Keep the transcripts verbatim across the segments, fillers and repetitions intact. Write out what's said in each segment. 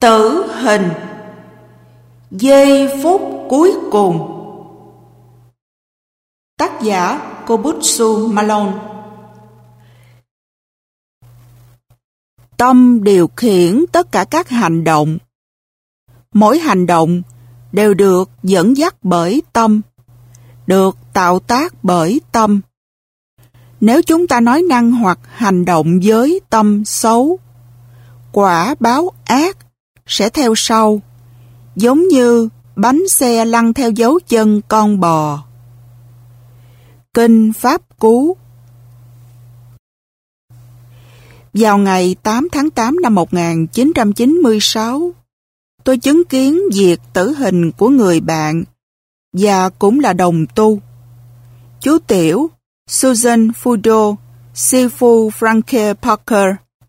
Tử hình. Giây phút cuối cùng. Tác giả Kobutsu Malone. Tâm điều khiển tất cả các hành động. Mỗi hành động đều được dẫn dắt bởi tâm, được tạo tác bởi tâm. Nếu chúng ta nói năng hoặc hành động với tâm xấu, quả báo ác sẽ theo sau, giống như bánh xe lăn theo dấu chân con bò. Kinh Pháp Cú. Vào ngày tám tháng tám năm một nghìn chín trăm chín mươi sáu, tôi chứng kiến việc tử hình của người bạn và cũng là đồng tu, chú tiểu Susan Fudo Sifu Franke Parker.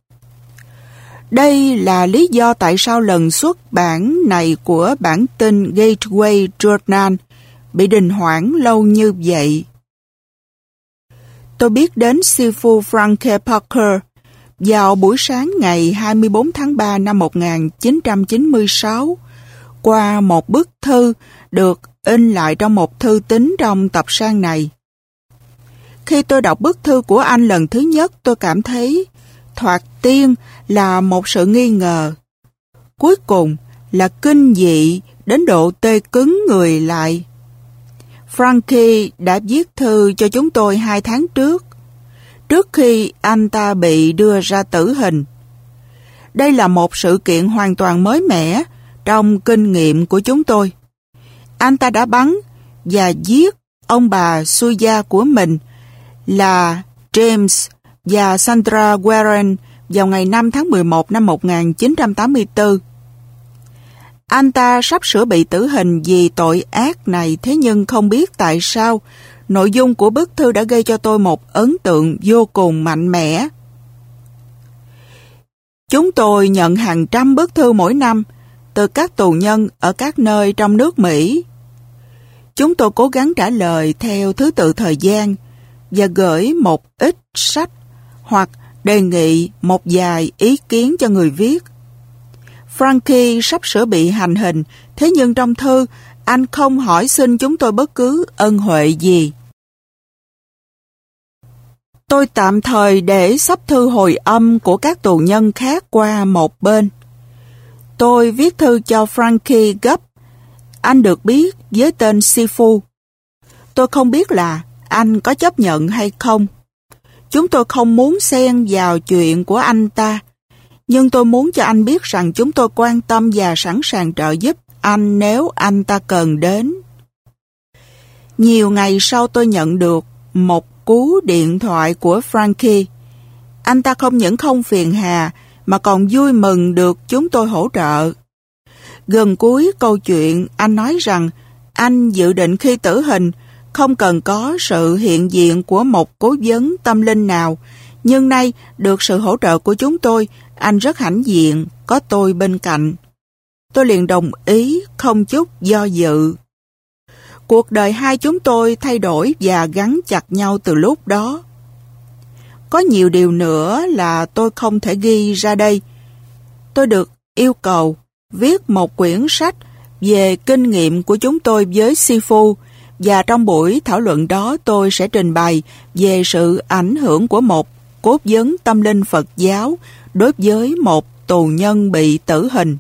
Đây là lý do tại sao lần xuất bản này của bản tin Gateway Journal bị đình hoãn lâu như vậy. Tôi biết đến Sifu Franke Parker vào buổi sáng ngày hai mươi bốn tháng ba năm một nghìn chín trăm chín mươi sáu qua một bức thư được in lại trong một thư tín trong tập san này. Khi tôi đọc bức thư của anh lần thứ nhất, tôi cảm thấy thoạt tiên là một sự nghi ngờ, cuối cùng là kinh dị đến độ tê cứng người lại. Frankie đã viết thư cho chúng tôi hai tháng trước, trước khi anh ta bị đưa ra tử hình. Đây là một sự kiện hoàn toàn mới mẻ trong kinh nghiệm của chúng tôi. Anh ta đã bắn và giết ông bà Suya của mình là James và Sandra Warren vào ngày năm tháng mười một năm một nghìn chín trăm tám mươi tư. Anh ta sắp sửa bị tử hình vì tội ác này, thế nhưng không biết tại sao nội dung của bức thư đã gây cho tôi một ấn tượng vô cùng mạnh mẽ. Chúng tôi nhận hàng trăm bức thư mỗi năm từ các tù nhân ở các nơi trong nước Mỹ. Chúng tôi cố gắng trả lời theo thứ tự thời gian và gửi một ít sách hoặc đề nghị một vài ý kiến cho người viết. Frankie sắp sửa bị hành hình, thế nhưng trong thư, anh không hỏi xin chúng tôi bất cứ ân huệ gì. Tôi tạm thời để sắp thư hồi âm của các tù nhân khác qua một bên. Tôi viết thư cho Frankie gấp. Anh được biết với tên Sifu. Tôi không biết là anh có chấp nhận hay không. Chúng tôi không muốn xen vào chuyện của anh ta, nhưng tôi muốn cho anh biết rằng chúng tôi quan tâm và sẵn sàng trợ giúp anh nếu anh ta cần đến. Nhiều ngày sau tôi nhận được một cú điện thoại của Frankie. Anh ta không những không phiền hà mà còn vui mừng được chúng tôi hỗ trợ. Gần cuối câu chuyện, anh nói rằng anh dự định khi tử hình không cần có sự hiện diện của một cố vấn tâm linh nào, nhưng nay được sự hỗ trợ của chúng tôi, anh rất hãnh diện có tôi bên cạnh. Tôi liền đồng ý không chút do dự. Cuộc đời hai chúng tôi thay đổi và gắn chặt nhau từ lúc đó. Có nhiều điều nữa là tôi không thể ghi ra đây. Tôi được yêu cầu viết một quyển sách về kinh nghiệm của chúng tôi với Sifu, và trong buổi thảo luận đó tôi sẽ trình bày về sự ảnh hưởng của một cố vấn tâm linh Phật giáo đối với một tù nhân bị tử hình.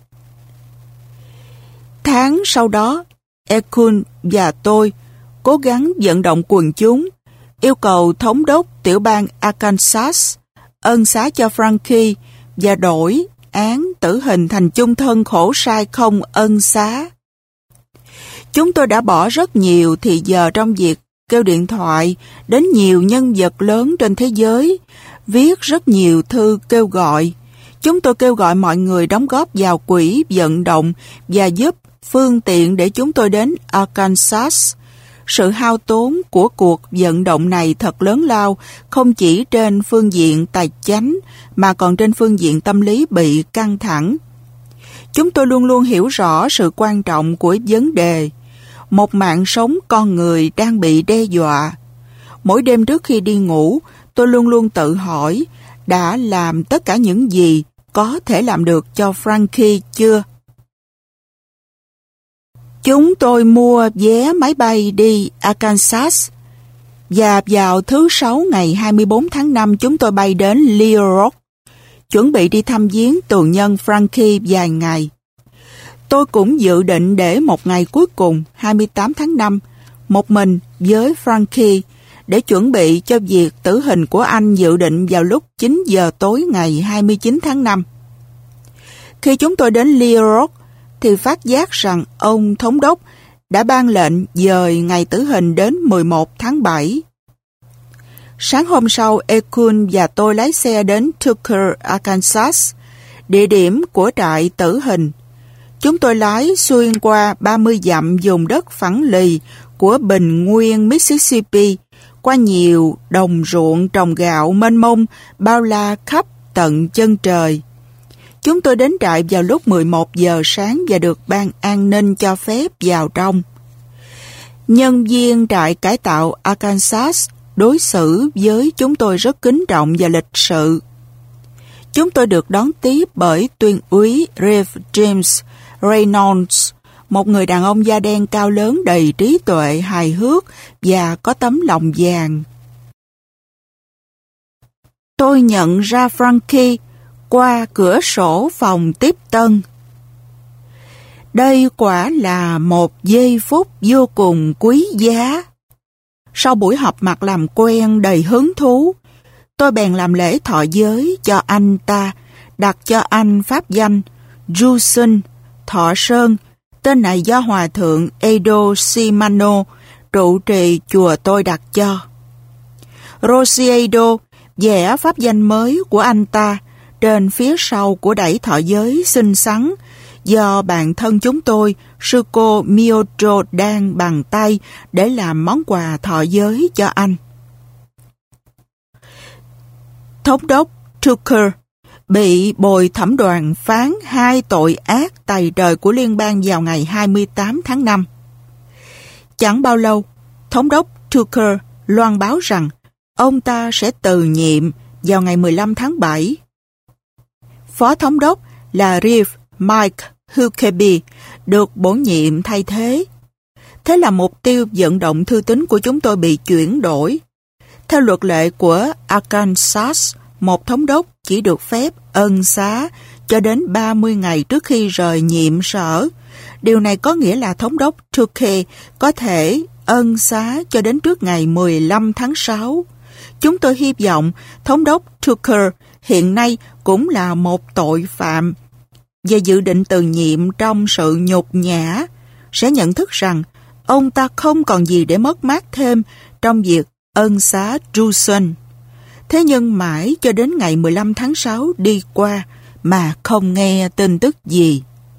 Tháng sau đó, Ekun và tôi cố gắng vận động quần chúng, yêu cầu thống đốc tiểu bang Arkansas ân xá cho Frankie và đổi án tử hình thành chung thân khổ sai không ân xá. Chúng tôi đã bỏ rất nhiều thì giờ trong việc kêu điện thoại đến nhiều nhân vật lớn trên thế giới, viết rất nhiều thư kêu gọi. Chúng tôi kêu gọi mọi người đóng góp vào quỹ vận động và giúp phương tiện để chúng tôi đến Arkansas. Sự hao tốn của cuộc vận động này thật lớn lao, không chỉ trên phương diện tài chánh mà còn trên phương diện tâm lý bị căng thẳng. Chúng tôi luôn luôn hiểu rõ sự quan trọng của vấn đề. Một mạng sống con người đang bị đe dọa. Mỗi đêm trước khi đi ngủ, tôi luôn luôn tự hỏi đã làm tất cả những gì có thể làm được cho Frankie chưa? Chúng tôi mua vé máy bay đi Arkansas và vào thứ Sáu ngày hai mươi bốn tháng năm chúng tôi bay đến Little Rock, chuẩn bị đi thăm viếng tù nhân Frankie vài ngày. Tôi cũng dự định để một ngày cuối cùng, hai mươi tám tháng năm, một mình với Frankie để chuẩn bị cho việc tử hình của anh dự định vào lúc chín giờ tối ngày hai mươi chín tháng năm. Khi chúng tôi đến Little Rock, thì phát giác rằng ông thống đốc đã ban lệnh dời ngày tử hình đến mười một tháng bảy. Sáng hôm sau, Ekun và tôi lái xe đến Tucker, Arkansas, địa điểm của trại tử hình. Chúng tôi lái xuyên qua ba mươi dặm vùng đất phẳng lì của bình nguyên Mississippi, qua nhiều đồng ruộng trồng gạo mênh mông, bao la khắp tận chân trời. Chúng tôi đến trại vào lúc mười một giờ sáng và được ban an ninh cho phép vào trong. Nhân viên trại cải tạo Arkansas đối xử với chúng tôi rất kính trọng và lịch sự. Chúng tôi được đón tiếp bởi tuyên úy Rev James Reynolds, một người đàn ông da đen cao lớn đầy trí tuệ, hài hước và có tấm lòng vàng. Tôi nhận ra Frankie qua cửa sổ phòng tiếp tân. Đây quả là một giây phút vô cùng quý giá. Sau buổi họp mặt làm quen đầy hứng thú, tôi bèn làm lễ thọ giới cho anh ta, đặt cho anh pháp danh Juson Thọ Sơn. Tên này do Hòa thượng Edo Shimano, trụ trì chùa tôi đặt cho. Rosiedo vẽ pháp danh mới của anh ta trên phía sau của đẩy thọ giới xinh xắn do bạn thân chúng tôi, sư cô Miyoto đang bằng tay để làm món quà thọ giới cho anh. Thống đốc Tucker bị bồi thẩm đoàn phán hai tội ác tày trời của liên bang vào ngày hai mươi tám tháng năm. Chẳng bao lâu, thống đốc Tucker loan báo rằng ông ta sẽ từ nhiệm vào ngày mười lăm tháng bảy. Phó thống đốc là Rev Mike Huckabee được bổ nhiệm thay thế. Thế là mục tiêu vận động thư tín của chúng tôi bị chuyển đổi. Theo luật lệ của Arkansas, một thống đốc chỉ được phép ân xá cho đến ba mươi ngày trước khi rời nhiệm sở. Điều này có nghĩa là thống đốc Tucker có thể ân xá cho đến trước ngày mười lăm tháng sáu. Chúng tôi hy vọng thống đốc Tucker hiện nay cũng là một tội phạm và dự định từ nhiệm trong sự nhục nhã, sẽ nhận thức rằng ông ta không còn gì để mất mát thêm trong việc ân xá Juson. Thế nhưng mãi cho đến ngày mười lăm tháng sáu đi qua mà không nghe tin tức gì.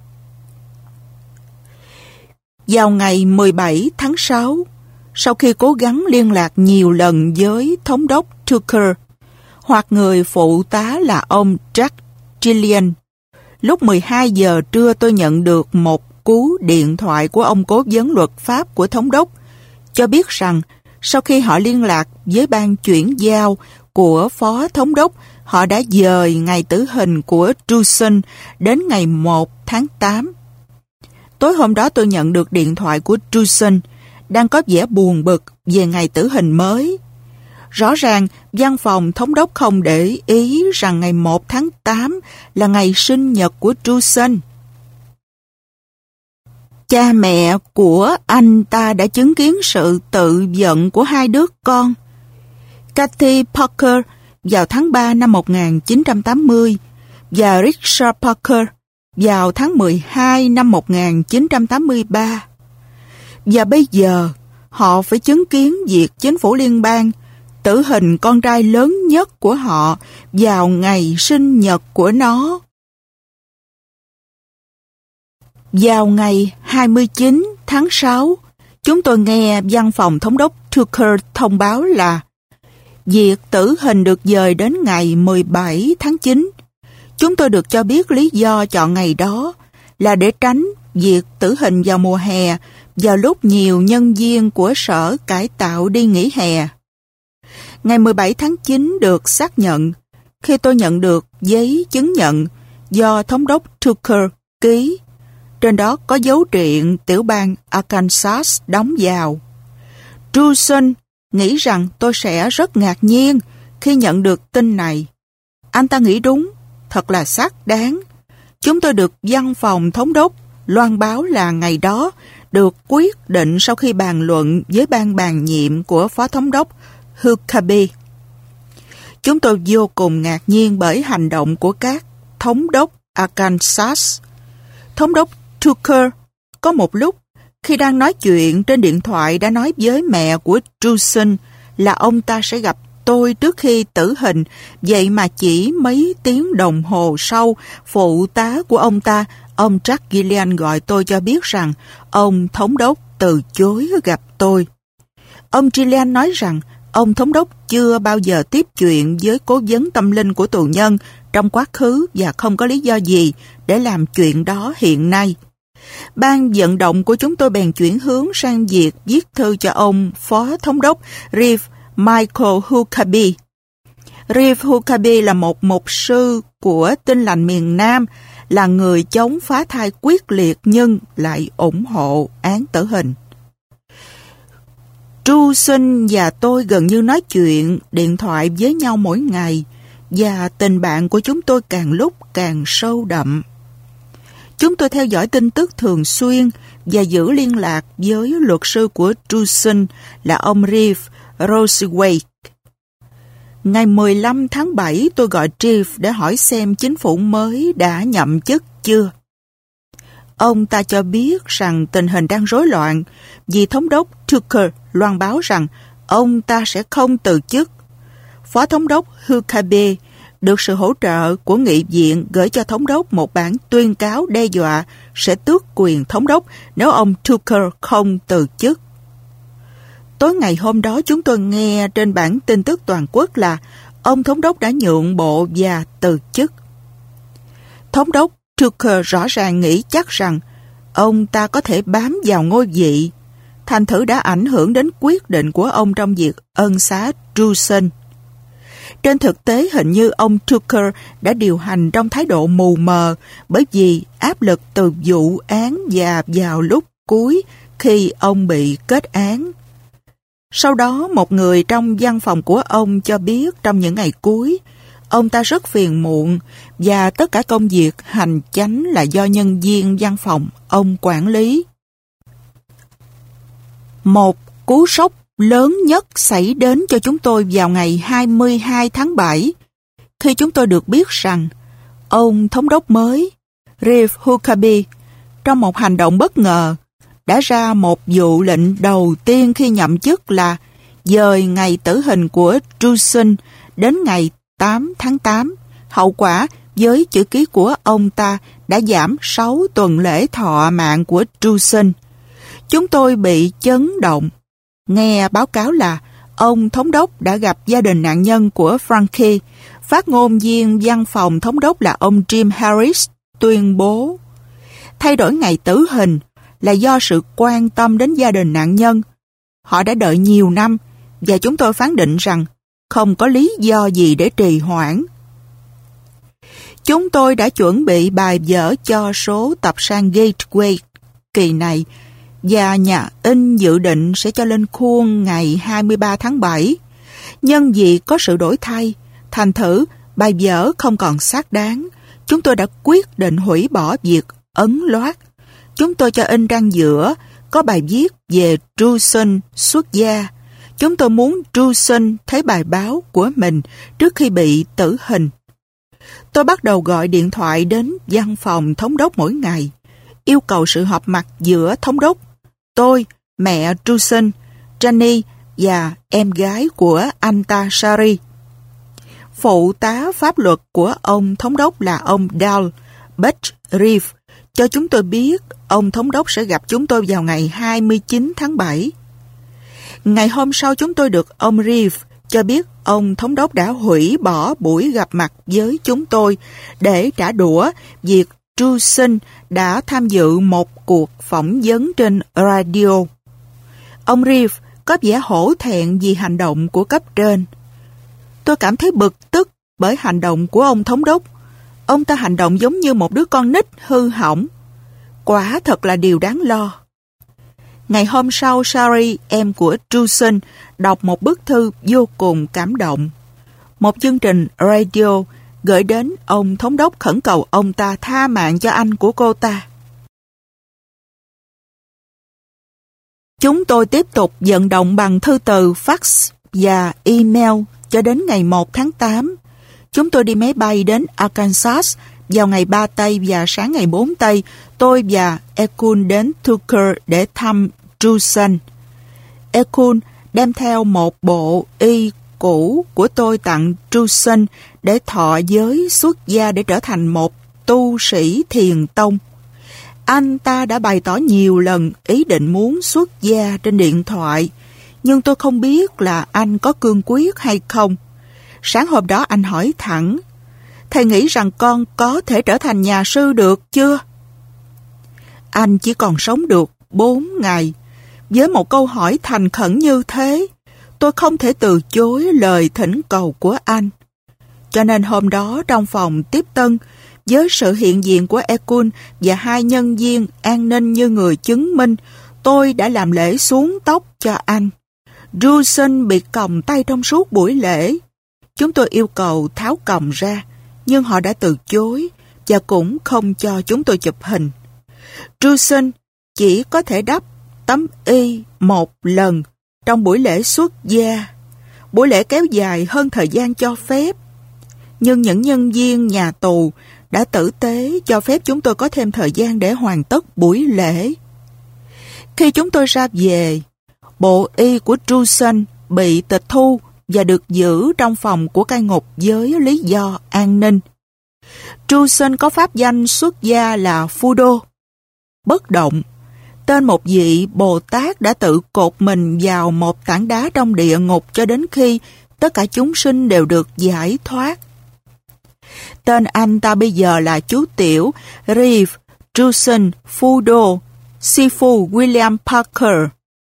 Vào ngày mười bảy tháng sáu, sau khi cố gắng liên lạc nhiều lần với thống đốc Tucker hoặc người phụ tá là ông Jack Gillian, lúc mười hai giờ trưa tôi nhận được một cú điện thoại của ông cố vấn luật pháp của thống đốc cho biết rằng sau khi họ liên lạc với ban chuyển giao của phó thống đốc, họ đã dời ngày tử hình của Juson đến ngày một tháng tám. Tối hôm đó tôi nhận được điện thoại của Juson, đang có vẻ buồn bực về ngày tử hình mới. Rõ ràng, văn phòng thống đốc không để ý rằng ngày một tháng tám là ngày sinh nhật của Juson. Cha mẹ của anh ta đã chứng kiến sự tự giận của hai đứa con. Kathy Parker vào tháng ba năm một nghìn chín trăm tám mươi và Richard Parker vào tháng mười hai năm một nghìn chín trăm tám mươi ba. Và bây giờ, họ phải chứng kiến việc chính phủ liên bang tử hình con trai lớn nhất của họ vào ngày sinh nhật của nó. Vào ngày hai mươi chín tháng sáu, chúng tôi nghe văn phòng thống đốc Tucker thông báo là việc tử hình được dời đến ngày mười bảy tháng chín. Chúng tôi được cho biết lý do chọn ngày đó là để tránh việc tử hình vào mùa hè, vào lúc nhiều nhân viên của sở cải tạo đi nghỉ hè. Ngày mười bảy tháng chín được xác nhận khi tôi nhận được giấy chứng nhận do thống đốc Tucker ký. Trên đó có dấu triện tiểu bang Arkansas đóng vào. Truson nghĩ rằng tôi sẽ rất ngạc nhiên khi nhận được tin này. Anh ta nghĩ đúng, thật là xác đáng. Chúng tôi được văn phòng thống đốc loan báo là ngày đó được quyết định sau khi bàn luận với ban bàn nhiệm của phó thống đốc Huckabee. Chúng tôi vô cùng ngạc nhiên bởi hành động của các thống đốc Arkansas. Thống đốc Tucker có một lúc khi đang nói chuyện trên điện thoại đã nói với mẹ của Truson là ông ta sẽ gặp tôi trước khi tử hình, vậy mà chỉ mấy tiếng đồng hồ sau, phụ tá của ông ta, ông Jack Gillian gọi tôi cho biết rằng ông thống đốc từ chối gặp tôi. Ông Gillian nói rằng ông thống đốc chưa bao giờ tiếp chuyện với cố vấn tâm linh của tù nhân trong quá khứ và không có lý do gì để làm chuyện đó hiện nay. Ban vận động của chúng tôi bèn chuyển hướng sang việc viết thư cho ông phó thống đốc Reeve Michael Huckabee. Reeve Huckabee là một mục sư của Tin lành miền Nam, là người chống phá thai quyết liệt nhưng lại ủng hộ án tử hình. Truson và tôi gần như nói chuyện điện thoại với nhau mỗi ngày, và tình bạn của chúng tôi càng lúc càng sâu đậm. Chúng tôi theo dõi tin tức thường xuyên và giữ liên lạc với luật sư của Truson là ông Reeve Roseway. Ngày mười lăm tháng bảy, tôi gọi Reeve để hỏi xem chính phủ mới đã nhậm chức chưa. Ông ta cho biết rằng tình hình đang rối loạn vì thống đốc Tucker loan báo rằng ông ta sẽ không từ chức. Phó thống đốc Huckabee được sự hỗ trợ của nghị viện gửi cho thống đốc một bản tuyên cáo đe dọa sẽ tước quyền thống đốc nếu ông Tucker không từ chức. Tối ngày hôm đó chúng tôi nghe trên bản tin tức toàn quốc là ông thống đốc đã nhượng bộ và từ chức. Thống đốc Tucker rõ ràng nghĩ chắc rằng ông ta có thể bám vào ngôi vị, thành thử đã ảnh hưởng đến quyết định của ông trong việc ân xá Truson. Trên thực tế hình như ông Tucker đã điều hành trong thái độ mù mờ bởi vì áp lực từ vụ án và vào lúc cuối khi ông bị kết án. Sau đó một người trong văn phòng của ông cho biết trong những ngày cuối, ông ta rất phiền muộn và tất cả công việc hành chánh là do nhân viên văn phòng ông quản lý. Một cú sốc lớn nhất xảy đến cho chúng tôi vào ngày hai mươi hai tháng bảy, khi chúng tôi được biết rằng ông thống đốc mới, Reeve Huckabee, trong một hành động bất ngờ, đã ra một vụ lệnh đầu tiên khi nhậm chức là dời ngày tử hình của Truson đến ngày tám tháng tám. Hậu quả, với chữ ký của ông ta đã giảm sáu tuần lễ thọ mạng của Truson. Chúng tôi bị chấn động. Nghe báo cáo là ông thống đốc đã gặp gia đình nạn nhân của Frankie. Phát ngôn viên văn phòng thống đốc là ông Jim Harris tuyên bố thay đổi ngày tử hình là do sự quan tâm đến gia đình nạn nhân. Họ đã đợi nhiều năm và chúng tôi phán định rằng không có lý do gì để trì hoãn. Chúng tôi đã chuẩn bị bài vở cho số tập san Gateway kỳ này và nhà in dự định sẽ cho lên khuôn ngày hai mươi ba tháng bảy. Nhân vì có sự đổi thay, thành thử bài vở không còn xác đáng, chúng tôi đã quyết định hủy bỏ việc ấn loát. Chúng tôi cho in trang giữa có bài viết về Truson xuất gia. Chúng tôi muốn Truson thấy bài báo của mình trước khi bị tử hình. Tôi bắt đầu gọi điện thoại đến văn phòng thống đốc mỗi ngày, yêu cầu sự họp mặt giữa thống đốc, tôi, mẹ Truson, Jenny và em gái của anh ta Shari. Phụ tá pháp luật của ông thống đốc là ông Dal Butch Reeve cho chúng tôi biết ông thống đốc sẽ gặp chúng tôi vào ngày hai mươi chín tháng bảy. Ngày hôm sau chúng tôi được ông Reeve cho biết ông thống đốc đã hủy bỏ buổi gặp mặt với chúng tôi để trả đũa việc Truson đã tham dự một cuộc phỏng vấn trên radio. Ông Reeve có vẻ hổ thẹn vì hành động của cấp trên. Tôi cảm thấy bực tức bởi hành động của ông thống đốc. Ông ta hành động giống như một đứa con nít hư hỏng. Quả thật là điều đáng lo. Ngày hôm sau, Shari, em của Truson, đọc một bức thư vô cùng cảm động. Một chương trình radio gửi đến ông thống đốc khẩn cầu ông ta tha mạng cho anh của cô ta. Chúng tôi tiếp tục vận động bằng thư từ, fax và email cho đến ngày một tháng tám. Chúng tôi đi máy bay đến Arkansas vào ngày ba tây và sáng ngày bốn tây, tôi và Ekun đến Tucker để thăm Truson. Ekun đem theo một bộ y cũ của tôi tặng Truson để thọ giới xuất gia để trở thành một tu sĩ thiền tông. Anh ta đã bày tỏ nhiều lần ý định muốn xuất gia trên điện thoại, nhưng tôi không biết là anh có cương quyết hay không. Sáng hôm đó anh hỏi thẳng, thầy nghĩ rằng con có thể trở thành nhà sư được chưa? Anh chỉ còn sống được bốn ngày. Với một câu hỏi thành khẩn như thế, tôi không thể từ chối lời thỉnh cầu của anh. Cho nên hôm đó trong phòng tiếp tân, với sự hiện diện của Ekun và hai nhân viên an ninh như người chứng minh, tôi đã làm lễ xuống tóc cho anh. Truson bị còng tay trong suốt buổi lễ. Chúng tôi yêu cầu tháo còng ra, nhưng họ đã từ chối và cũng không cho chúng tôi chụp hình. Truson chỉ có thể đắp tấm y một lần trong buổi lễ xuất gia. Buổi lễ kéo dài hơn thời gian cho phép, nhưng những nhân viên nhà tù đã tử tế cho phép chúng tôi có thêm thời gian để hoàn tất buổi lễ. Khi chúng tôi ra về, bộ y của Truson bị tịch thu và được giữ trong phòng của cai ngục với lý do an ninh. Truson có pháp danh xuất gia là Fudo, bất động, tên một vị Bồ Tát đã tự cột mình vào một tảng đá trong địa ngục cho đến khi tất cả chúng sinh đều được giải thoát. Tên anh ta bây giờ là chú tiểu Reeve Truson Fudo Sifu William Parker.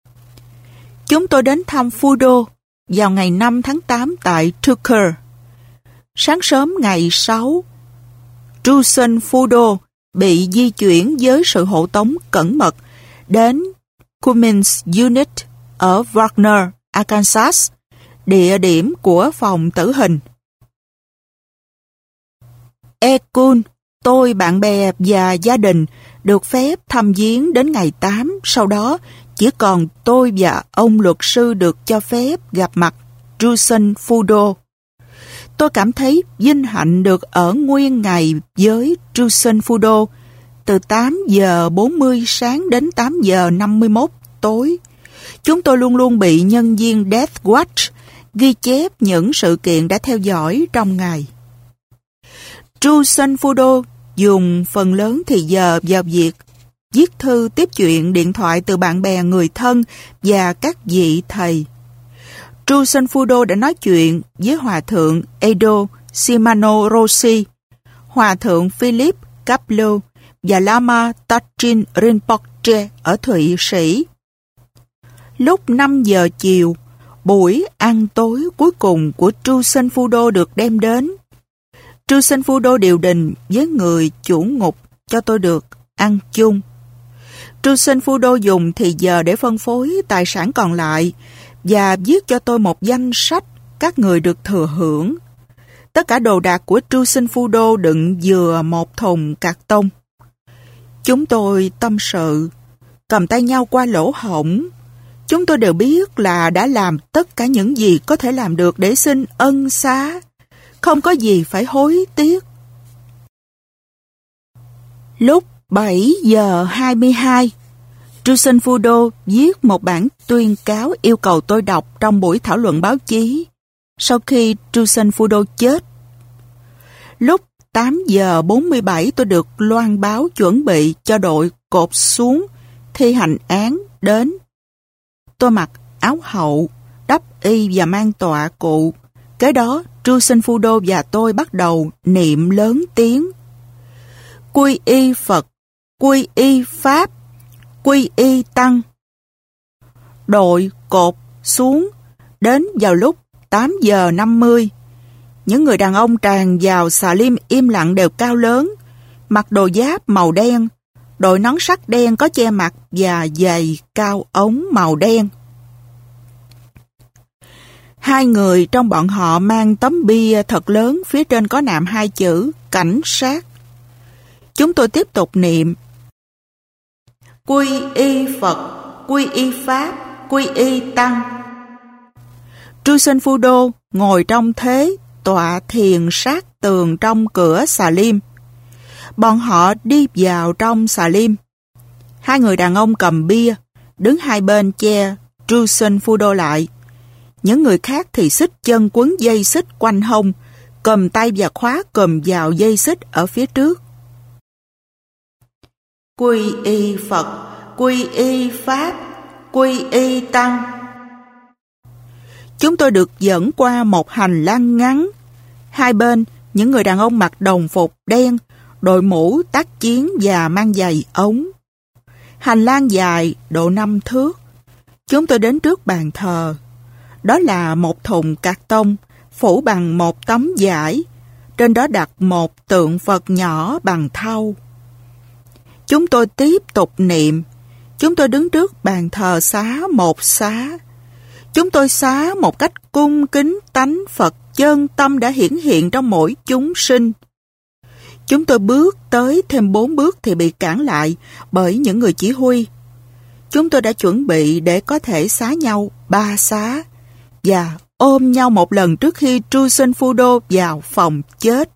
Chúng tôi đến thăm Fudo vào ngày năm tháng tám tại Tucker. Sáng sớm ngày sáu, Truson Fudo bị di chuyển với sự hộ tống cẩn mật đến Cummins Unit ở Wagner, Arkansas, địa điểm của phòng tử hình. Ekun, tôi, bạn bè và gia đình được phép thăm viếng đến ngày tám, sau đó chỉ còn tôi và ông luật sư được cho phép gặp mặt Truson Fudo. Tôi cảm thấy vinh hạnh được ở nguyên ngày với Truson Fudo từ tám giờ bốn mươi sáng đến tám giờ năm mươi mốt tối. Chúng tôi luôn luôn bị nhân viên Death Watch ghi chép những sự kiện đã theo dõi trong ngày. Truson Fudo dùng phần lớn thì giờ vào việc viết thư tiếp chuyện điện thoại từ bạn bè người thân và các vị thầy. Truson Fudo đã nói chuyện với Hòa thượng Edo Shimano Rossi, Hòa thượng Philip Kapleau và Lama Tachin Rinpoche ở Thụy Sĩ. Lúc năm giờ chiều, buổi ăn tối cuối cùng của Truson Fudo được đem đến. Truson Fudo điều đình với người chủ ngục cho tôi được ăn chung. Truson Fudo dùng thì giờ để phân phối tài sản còn lại và viết cho tôi một danh sách các người được thừa hưởng. Tất cả đồ đạc của Truson Fudo đựng vừa một thùng cạc tông. Chúng tôi tâm sự, cầm tay nhau qua lỗ hổng. Chúng tôi đều biết là đã làm tất cả những gì có thể làm được để xin ân xá. Không có gì phải hối tiếc. Lúc bảy giờ hai mươi hai, Truson Fudo viết một bản tuyên cáo yêu cầu tôi đọc trong buổi thảo luận báo chí sau khi Truson Fudo chết. Lúc tám giờ bốn mươi bảy tôi được loan báo chuẩn bị cho đội cột xuống thi hành án đến. Tôi mặc áo hậu, đắp y và mang tọa cụ. Kế đó, Truson Fudo và tôi bắt đầu niệm lớn tiếng: Quy y Phật, quy y Pháp, quy y Tăng. Đội cột xuống đến vào lúc tám giờ năm mươi. Những người đàn ông tràn vào Salim im lặng đều cao lớn, mặc đồ giáp màu đen, đội nón sắt đen có che mặt và giày cao ống màu đen. Hai người trong bọn họ mang tấm bia thật lớn, phía trên có nạm hai chữ cảnh sát. Chúng tôi tiếp tục niệm: Quy y Phật, quy y Pháp, quy y Tăng. Truson Fudo ngồi trong thế tọa thiền sát tường trong cửa Salim. Bọn họ đi vào trong Salim. Hai người đàn ông cầm bia, đứng hai bên che Truson Fudo lại. Những người khác thì xích chân quấn dây xích quanh hông, cầm tay và khóa cùm vào dây xích ở phía trước. Quy y Phật, quy y Pháp, quy y Tăng. Chúng tôi được dẫn qua một hành lang ngắn. Hai bên, những người đàn ông mặc đồng phục đen, đội mũ tác chiến và mang giày ống. Hành lang dài độ năm thước. Chúng tôi đến trước bàn thờ. Đó là một thùng cạc tông phủ bằng một tấm vải. Trên đó đặt một tượng Phật nhỏ bằng thau. Chúng tôi tiếp tục niệm. Chúng tôi đứng trước bàn thờ xá một xá. Chúng tôi xá một cách cung kính tánh Phật chân tâm đã hiển hiện trong mỗi chúng sinh. Chúng tôi bước tới thêm bốn bước thì bị cản lại bởi những người chỉ huy. Chúng tôi đã chuẩn bị để có thể xá nhau ba xá và ôm nhau một lần trước khi Truson Fudo vào phòng chết.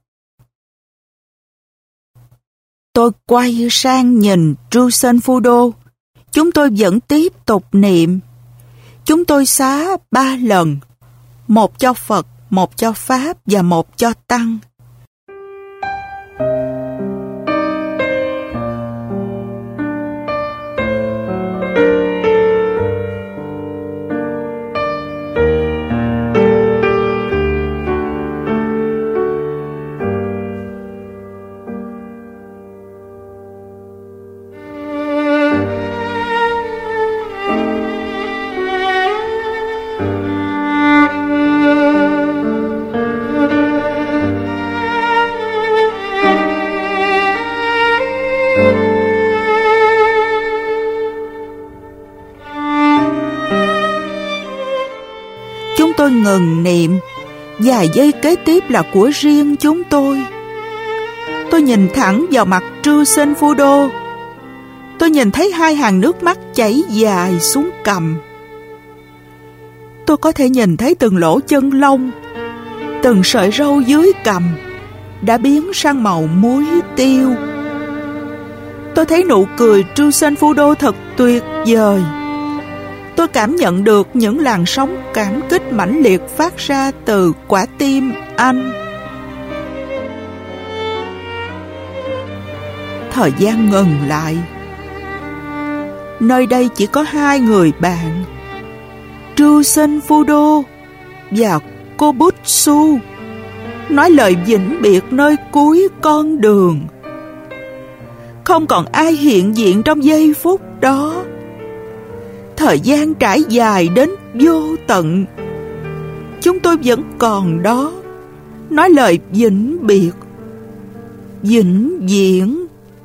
Tôi quay sang nhìn Truson Fudo. Chúng tôi vẫn tiếp tục niệm. Chúng tôi xá ba lần, một cho Phật, một cho Pháp và một cho Tăng. Tôi ngừng niệm. Vài giây kế tiếp là của riêng chúng tôi. Tôi nhìn thẳng vào mặt Truson Fudo. Tôi nhìn thấy hai hàng nước mắt chảy dài xuống cằm. Tôi có thể nhìn thấy từng lỗ chân lông, từng sợi râu dưới cằm đã biến sang màu muối tiêu. Tôi thấy nụ cười Truson Fudo thật tuyệt vời. Tôi cảm nhận được những làn sóng cảm kích mãnh liệt phát ra từ quả tim anh. Thời gian ngừng lại. Nơi đây chỉ có hai người bạn, Truson Fudo và Kobutsu, nói lời vĩnh biệt nơi cuối con đường. Không còn ai hiện diện trong giây phút đó. Thời gian trải dài đến vô tận. Chúng tôi vẫn còn đó, nói lời vĩnh biệt, vĩnh viễn.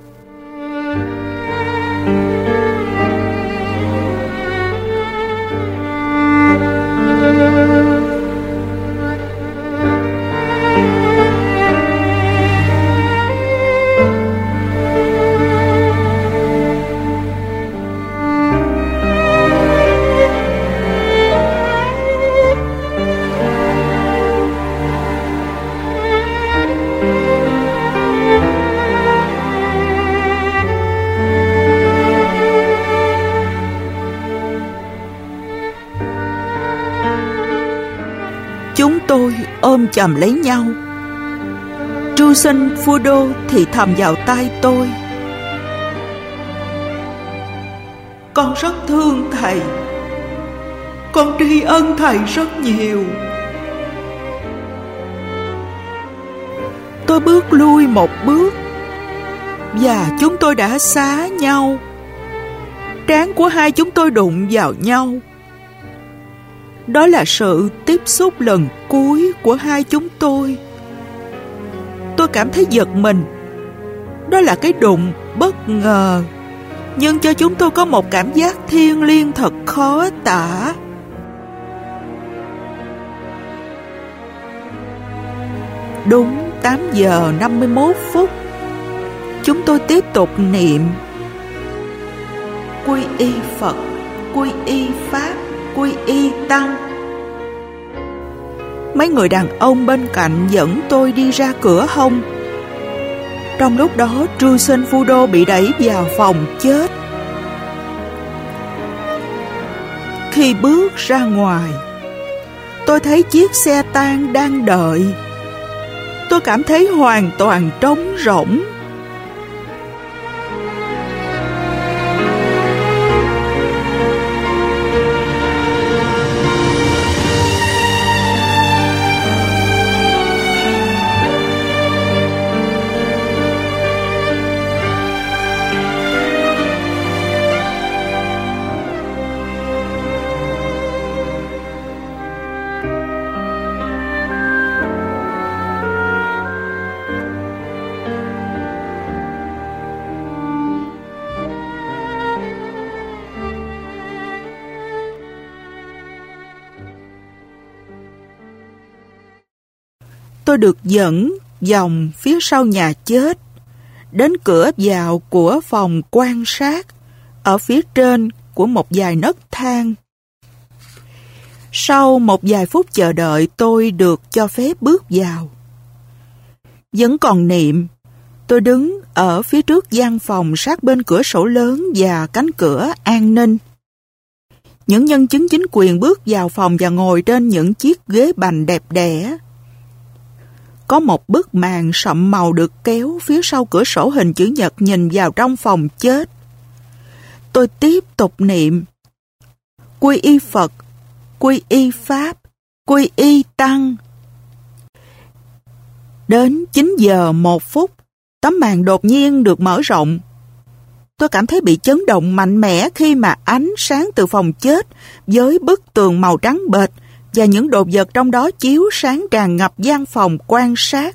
Chúng tôi ôm chầm lấy nhau. Truson Fudo thì thầm vào tai tôi: Con rất thương thầy. Con tri ân thầy rất nhiều. Tôi bước lui một bước và chúng tôi đã xá nhau. Trán của hai chúng tôi đụng vào nhau. Đó là sự tiếp xúc lần cuối của hai chúng tôi. Tôi cảm thấy giật mình. Đó là cái đụng bất ngờ, nhưng cho chúng tôi có một cảm giác thiêng liêng thật khó tả. Đúng tám giờ năm mươi mốt phút, chúng tôi tiếp tục niệm quy y Phật, quy y Pháp, quy y Tăng. Mấy người đàn ông bên cạnh dẫn tôi đi ra cửa hông. Trong lúc đó, Truson Fudo bị đẩy vào phòng chết. Khi bước ra ngoài, tôi thấy chiếc xe tang đang đợi. Tôi cảm thấy hoàn toàn trống rỗng. Tôi được dẫn vòng phía sau nhà chết, đến cửa vào của phòng quan sát, ở phía trên của một dải nấc thang. Sau một vài phút chờ đợi, tôi được cho phép bước vào. Vẫn còn niệm, tôi đứng ở phía trước gian phòng sát bên cửa sổ lớn và cánh cửa an ninh. Những nhân chứng chính quyền bước vào phòng và ngồi trên những chiếc ghế bành đẹp đẽ. Có một bức màn sậm màu được kéo phía sau cửa sổ hình chữ nhật nhìn vào trong phòng chết. Tôi tiếp tục niệm quy y Phật, quy y Pháp, quy y Tăng. Đến chín giờ một phút, tấm màn đột nhiên được mở rộng. Tôi cảm thấy bị chấn động mạnh mẽ khi mà ánh sáng từ phòng chết với bức tường màu trắng bệch và những đồ vật trong đó chiếu sáng tràn ngập gian phòng quan sát.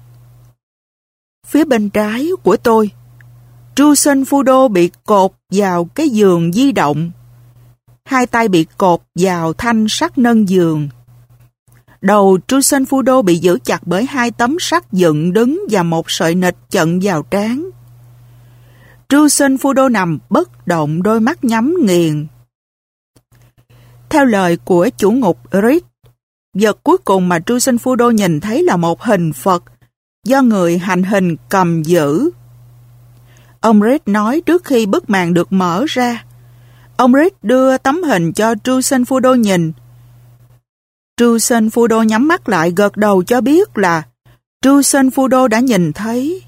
Phía bên trái của tôi, Truson Fudo bị cột vào cái giường di động. Hai tay bị cột vào thanh sắt nâng giường. Đầu Truson Fudo bị giữ chặt bởi hai tấm sắt dựng đứng và một sợi nịt chận vào trán. Truson Fudo nằm bất động, đôi mắt nhắm nghiền. Theo lời của chủ ngục Reed, vật cuối cùng mà Truson Fudo nhìn thấy là một hình Phật do người hành hình cầm giữ. Ông Reed nói trước khi bức màn được mở ra. Ông Reed đưa tấm hình cho Truson Fudo nhìn. Truson Fudo nhắm mắt lại gật đầu cho biết là Truson Fudo đã nhìn thấy.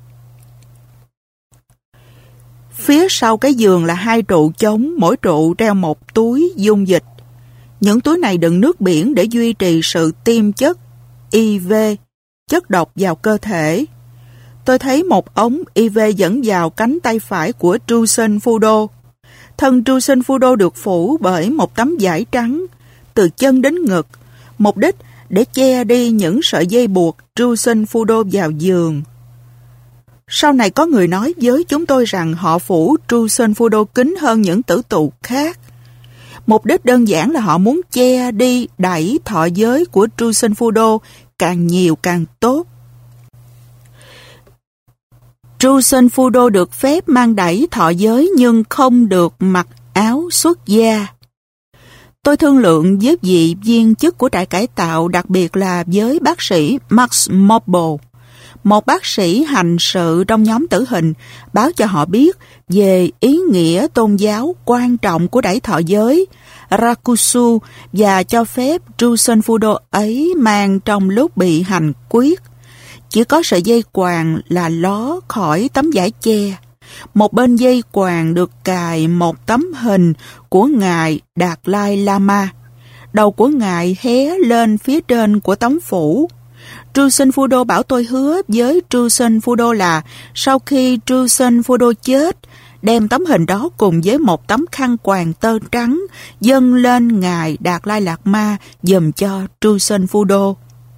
Phía sau cái giường là hai trụ chống, mỗi trụ treo một túi dung dịch. Những túi này đựng nước biển để duy trì sự tiêm chất i vê, chất độc vào cơ thể. Tôi thấy một ống i vê dẫn vào cánh tay phải của Truson Fudo. Thân Truson Fudo được phủ bởi một tấm vải trắng, từ chân đến ngực, mục đích để che đi những sợi dây buộc Truson Fudo vào giường. Sau này có người nói với chúng tôi rằng họ phủ Truson Fudo kín hơn những tử tù khác. Mục đích đơn giản là họ muốn che đi đẩy thọ giới của Truson Fudo càng nhiều càng tốt. Truson Fudo được phép mang đẩy thọ giới nhưng không được mặc áo xuất gia. Tôi thương lượng với vị viên chức của trại cải tạo, đặc biệt là với bác sĩ Max Moble, một bác sĩ hành sự trong nhóm tử hình, báo cho họ biết về ý nghĩa tôn giáo quan trọng của đẩy thọ giới, Rakusu, và cho phép Truson Fudo ấy mang trong lúc bị hành quyết. Chỉ có sợi dây quàng là ló khỏi tấm vải che. Một bên dây quàng được cài một tấm hình của Ngài Đạt Lai Lama. Đầu của Ngài hé lên phía trên của tấm phủ. Truson Fudo bảo tôi hứa với Truson Fudo là sau khi Truson Fudo chết, đem tấm hình đó cùng với một tấm khăn quàng tơ trắng dâng lên ngài Đạt Lai Lạt Ma dùm cho Truncenfudo.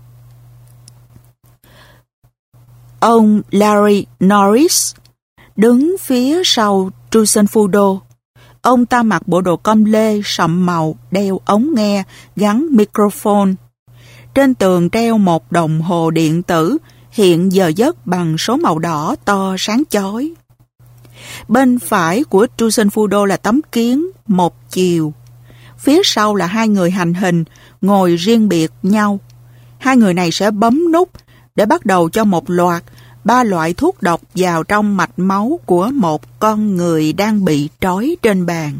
Ông Larry Norris đứng phía sau Truncenfudo. Ông ta mặc bộ đồ com lê sậm màu, đeo ống nghe, gắn microphone. Trên tường treo một đồng hồ điện tử hiện giờ giấc bằng số màu đỏ to sáng chói. Bên phải của Truncenfudo là tấm kiến một chiều. Phía sau là hai người hành hình ngồi riêng biệt nhau. Hai người này sẽ bấm nút để bắt đầu cho một loạt ba loại thuốc độc vào trong mạch máu của một con người đang bị trói trên bàn.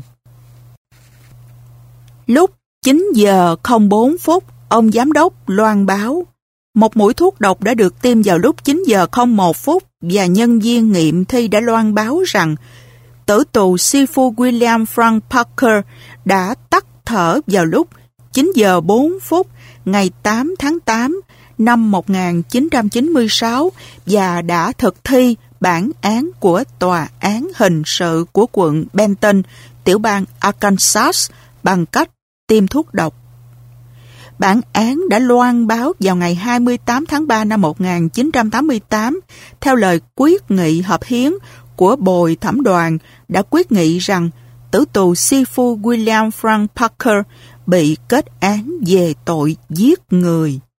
Lúc chín giờ không bốn phút, ông giám đốc loan báo một mũi thuốc độc đã được tiêm vào lúc chín giờ không một phút và nhân viên nghiệm thi đã loan báo rằng tử tù Sifu William Frank Parker đã tắt thở vào lúc chín giờ bốn phút ngày tám tháng tám năm một nghìn chín trăm chín mươi sáu và đã thực thi bản án của Tòa án Hình sự của quận Benton, tiểu bang Arkansas bằng cách tiêm thuốc độc. Bản án đã loan báo vào ngày hai mươi tám tháng ba năm một nghìn chín trăm tám mươi tám theo lời quyết nghị hợp hiến của Bồi Thẩm đoàn đã quyết nghị rằng tử tù Sifu William Frank Parker bị kết án về tội giết người.